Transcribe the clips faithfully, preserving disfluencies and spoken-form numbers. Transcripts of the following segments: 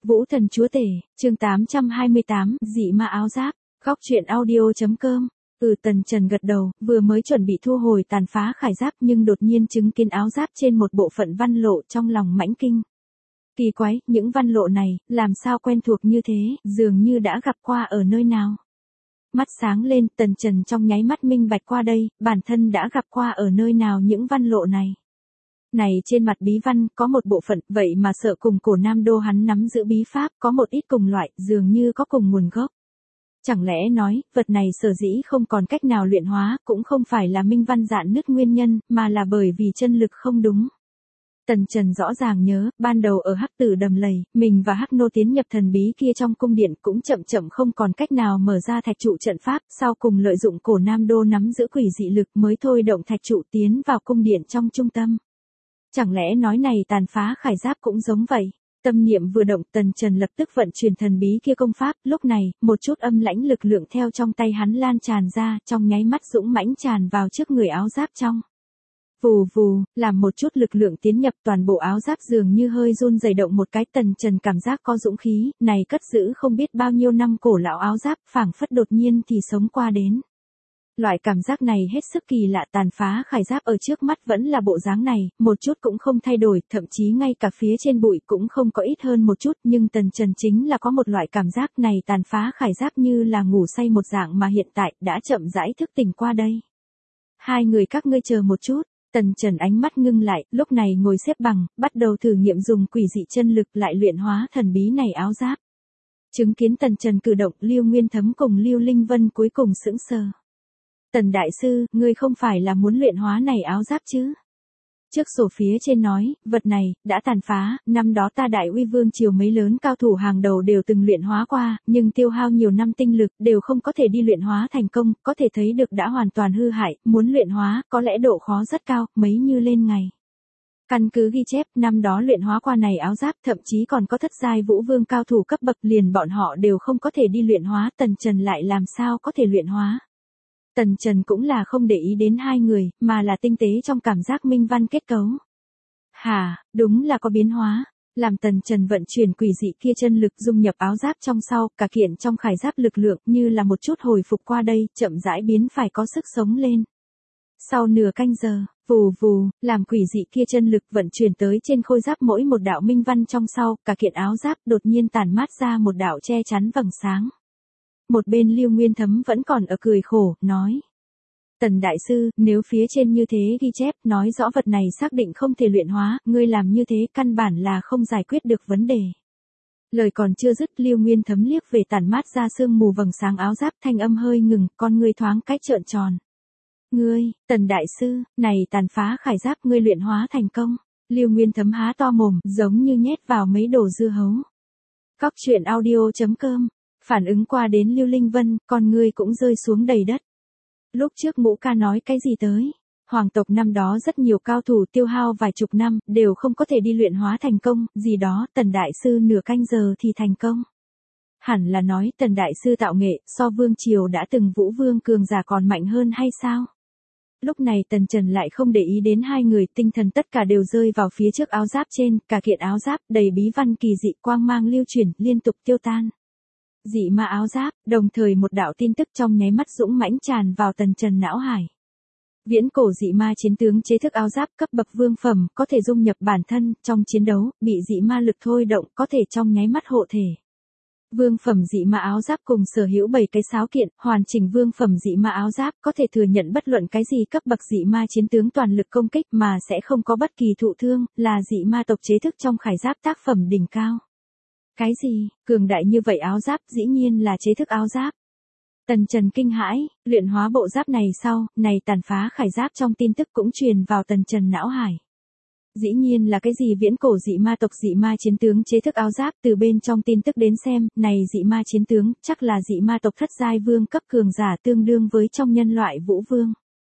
Vũ Thần Chúa Tể, chương tám trăm hai mươi tám, dị ma áo giáp, góc truyện audio.com. Ừ, Tần Trần gật đầu, vừa mới chuẩn bị thu hồi tàn phá khải giáp nhưng đột nhiên chứng kiến áo giáp trên một bộ phận văn lộ trong lòng mãnh kinh. Kỳ quái, những văn lộ này, làm sao quen thuộc như thế, dường như đã gặp qua ở nơi nào. Mắt sáng lên, Tần Trần trong nháy mắt minh bạch qua đây, bản thân đã gặp qua ở nơi nào những văn lộ này. Này trên mặt bí văn, có một bộ phận, vậy mà sợ cùng cổ Nam Đô hắn nắm giữ bí pháp, có một ít cùng loại, dường như có cùng nguồn gốc. Chẳng lẽ nói, vật này sở dĩ không còn cách nào luyện hóa, cũng không phải là minh văn dạn nứt nguyên nhân, mà là bởi vì chân lực không đúng. Tần Trần rõ ràng nhớ, ban đầu ở Hắc Tử Đầm Lầy, mình và Hắc Nô tiến nhập thần bí kia trong cung điện cũng chậm chậm không còn cách nào mở ra thạch trụ trận pháp, sau cùng lợi dụng cổ Nam Đô nắm giữ quỷ dị lực mới thôi động thạch trụ tiến vào cung điện trong trung tâm. Chẳng lẽ nói này tàn phá khải giáp cũng giống vậy? Tâm niệm vừa động, Tần Trần lập tức vận chuyển thần bí kia công pháp, lúc này, một chút âm lãnh lực lượng theo trong tay hắn lan tràn ra, trong nháy mắt dũng mãnh tràn vào trước người áo giáp trong. Vù vù, làm một chút lực lượng tiến nhập toàn bộ áo giáp dường như hơi run rẩy động một cái. Tần Trần cảm giác có dũng khí, này cất giữ không biết bao nhiêu năm cổ lão áo giáp, phảng phất đột nhiên thì sống qua đến. Loại cảm giác này hết sức kỳ lạ, tàn phá khải giáp ở trước mắt vẫn là bộ dáng này, một chút cũng không thay đổi, thậm chí ngay cả phía trên bụi cũng không có ít hơn một chút, nhưng Tần Trần chính là có một loại cảm giác này tàn phá khải giáp như là ngủ say một dạng mà hiện tại đã chậm rãi thức tỉnh qua đây. Hai người các ngươi chờ một chút, Tần Trần ánh mắt ngưng lại, lúc này ngồi xếp bằng, bắt đầu thử nghiệm dùng quỷ dị chân lực lại luyện hóa thần bí này áo giáp. Chứng kiến Tần Trần cử động, Lưu Nguyên Thấm cùng Lưu Linh Vân cuối cùng sững sờ. Tần đại sư, ngươi không phải là muốn luyện hóa này áo giáp chứ? Trước sổ phía trên nói, vật này, đã tàn phá, năm đó ta Đại Uy Vương triều mấy lớn cao thủ hàng đầu đều từng luyện hóa qua, nhưng tiêu hao nhiều năm tinh lực, đều không có thể đi luyện hóa thành công, có thể thấy được đã hoàn toàn hư hại, muốn luyện hóa, có lẽ độ khó rất cao, mấy như lên ngày. Căn cứ ghi chép, năm đó luyện hóa qua này áo giáp, thậm chí còn có thất giai vũ vương cao thủ cấp bậc, liền bọn họ đều không có thể đi luyện hóa, Tần Trần lại làm sao có thể luyện hóa. Tần Trần cũng là không để ý đến hai người, mà là tinh tế trong cảm giác minh văn kết cấu. Hà, đúng là có biến hóa. Làm Tần Trần vận chuyển quỷ dị kia chân lực dung nhập áo giáp trong sau, cả kiện trong khải giáp lực lượng như là một chút hồi phục qua đây, chậm rãi biến phải có sức sống lên. Sau nửa canh giờ, vù vù, làm quỷ dị kia chân lực vận chuyển tới trên khôi giáp mỗi một đạo minh văn trong sau, cả kiện áo giáp đột nhiên tản mát ra một đạo che chắn vầng sáng. Một bên Lưu Nguyên Thấm vẫn còn ở cười khổ, nói. Tần đại sư, nếu phía trên như thế ghi chép, nói rõ vật này xác định không thể luyện hóa, ngươi làm như thế căn bản là không giải quyết được vấn đề. Lời còn chưa dứt, Lưu Nguyên Thấm liếc về tản mát ra sương mù vầng sáng áo giáp, thanh âm hơi ngừng, con ngươi thoáng cách trợn tròn. Ngươi, Tần đại sư, này tàn phá khải giáp ngươi luyện hóa thành công. Lưu Nguyên Thấm há to mồm, giống như nhét vào mấy đồ dưa hấu. Góc truyện audio.com. Phản ứng qua đến Lưu Linh Vân, con ngươi cũng rơi xuống đầy đất. Lúc trước Ngũ ca nói cái gì tới? Hoàng tộc năm đó rất nhiều cao thủ tiêu hao vài chục năm, đều không có thể đi luyện hóa thành công, gì đó, Tần đại sư nửa canh giờ thì thành công. Hẳn là nói Tần đại sư tạo nghệ, so vương triều đã từng vũ vương cường giả còn mạnh hơn hay sao? Lúc này Tần Trần lại không để ý đến hai người, tinh thần tất cả đều rơi vào phía trước áo giáp trên, cả kiện áo giáp đầy bí văn kỳ dị quang mang lưu chuyển, liên tục tiêu tan. Dị ma áo giáp, đồng thời một đạo tin tức trong nháy mắt dũng mãnh tràn vào Tần Trần não hải. Viễn cổ dị ma chiến tướng chế thức áo giáp cấp bậc vương phẩm, có thể dung nhập bản thân, trong chiến đấu, bị dị ma lực thôi động, có thể trong nháy mắt hộ thể. Vương phẩm dị ma áo giáp cùng sở hữu bảy cái sáo kiện, hoàn chỉnh vương phẩm dị ma áo giáp có thể thừa nhận bất luận cái gì cấp bậc dị ma chiến tướng toàn lực công kích mà sẽ không có bất kỳ thụ thương, là dị ma tộc chế thức trong khải giáp tác phẩm đỉnh cao. Cái gì, cường đại như vậy áo giáp dĩ nhiên là chế thức áo giáp. Tần Trần kinh hãi, luyện hóa bộ giáp này sau, này tàn phá khải giáp trong tin tức cũng truyền vào Tần Trần não hải. Dĩ nhiên là cái gì viễn cổ dị ma tộc dị ma chiến tướng chế thức áo giáp, từ bên trong tin tức đến xem, này dị ma chiến tướng, chắc là dị ma tộc thất giai vương cấp cường giả tương đương với trong nhân loại vũ vương.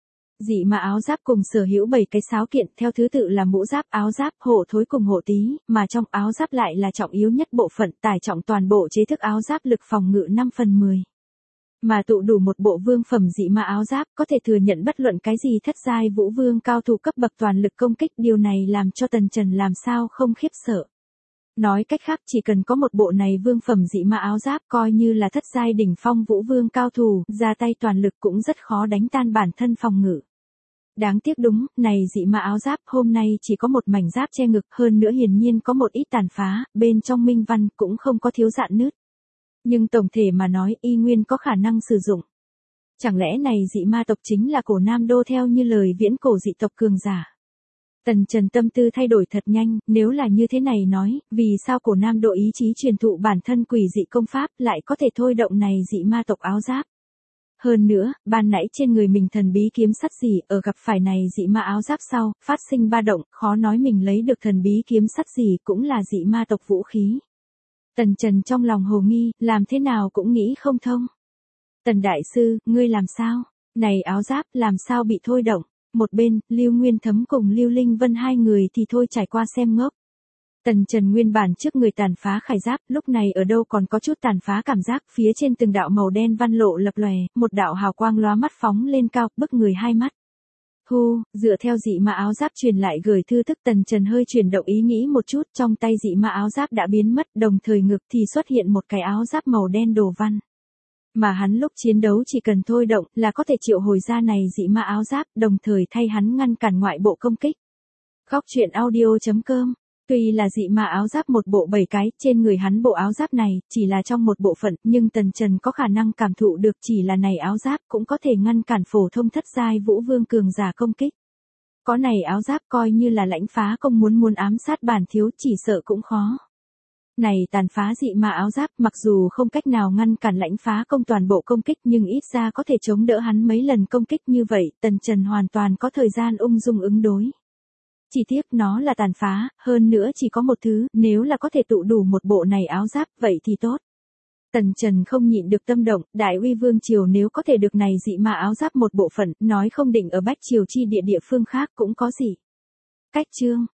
Dị ma áo giáp cùng sở hữu bảy cái sáo kiện, theo thứ tự là mũ giáp, áo giáp, hộ thối cùng hộ tí, mà trong áo giáp lại là trọng yếu nhất bộ phận, tải trọng toàn bộ chế thức áo giáp lực phòng ngự năm phần mười. Mà tụ đủ một bộ vương phẩm dị ma áo giáp, có thể thừa nhận bất luận cái gì thất giai vũ vương cao thủ cấp bậc toàn lực công kích, điều này làm cho Tần Trần làm sao không khiếp sợ. Nói cách khác chỉ cần có một bộ này vương phẩm dị ma áo giáp coi như là thất giai đỉnh phong vũ vương cao thủ, ra tay toàn lực cũng rất khó đánh tan bản thân phòng ngự. Đáng tiếc đúng, này dị ma áo giáp hôm nay chỉ có một mảnh giáp che ngực, hơn nữa hiển nhiên có một ít tàn phá, bên trong minh văn cũng không có thiếu dạn nứt. Nhưng tổng thể mà nói y nguyên có khả năng sử dụng. Chẳng lẽ này dị ma tộc chính là cổ Nam Đô theo như lời viễn cổ dị tộc cường giả? Tần Trần tâm tư thay đổi thật nhanh, nếu là như thế này nói, vì sao cổ Nam Đô ý chí truyền thụ bản thân quỷ dị công pháp lại có thể thôi động này dị ma tộc áo giáp? Hơn nữa, ban nãy trên người mình thần bí kiếm sắt gì ở gặp phải này dị ma áo giáp sau, phát sinh ba động, khó nói mình lấy được thần bí kiếm sắt gì cũng là dị ma tộc vũ khí. Tần Trần trong lòng hồ nghi, làm thế nào cũng nghĩ không thông. Tần Đại Sư, ngươi làm sao? Này áo giáp làm sao bị thôi động? Một bên, Lưu Nguyên Thấm cùng Lưu Linh Vân hai người thì thôi trải qua xem ngốc. Tần Trần nguyên bản trước người tàn phá khải giáp, lúc này ở đâu còn có chút tàn phá cảm giác, phía trên từng đạo màu đen văn lộ lập lòe, một đạo hào quang lóa mắt phóng lên cao, bức người hai mắt. Hu, dựa theo dị ma áo giáp truyền lại gửi thư thức, Tần Trần hơi chuyển động ý nghĩ một chút, trong tay dị ma áo giáp đã biến mất, đồng thời ngực thì xuất hiện một cái áo giáp màu đen đồ văn. Mà hắn lúc chiến đấu chỉ cần thôi động là có thể triệu hồi ra này dị ma áo giáp, đồng thời thay hắn ngăn cản ngoại bộ công kích. Góc truyện audio chấm com. Tuy là dị ma áo giáp một bộ bảy cái, trên người hắn bộ áo giáp này chỉ là trong một bộ phận, nhưng Tần Trần có khả năng cảm thụ được chỉ là này áo giáp cũng có thể ngăn cản phổ thông thất giai vũ vương cường giả công kích. Có này áo giáp coi như là lãnh phá công muốn muốn ám sát bản thiếu chỉ sợ cũng khó. Này tàn phá dị ma áo giáp mặc dù không cách nào ngăn cản lãnh phá công toàn bộ công kích nhưng ít ra có thể chống đỡ hắn mấy lần công kích như vậy, Tần Trần hoàn toàn có thời gian ung dung ứng đối. Chỉ tiếc nó là tàn phá, hơn nữa chỉ có một thứ, nếu là có thể tụ đủ một bộ này áo giáp vậy thì tốt. Tần Trần không nhịn được tâm động, Đại Uy Vương Triều nếu có thể được này dị ma áo giáp một bộ phận, nói không định ở Bách Triều chi địa địa phương khác cũng có gì. Cách chương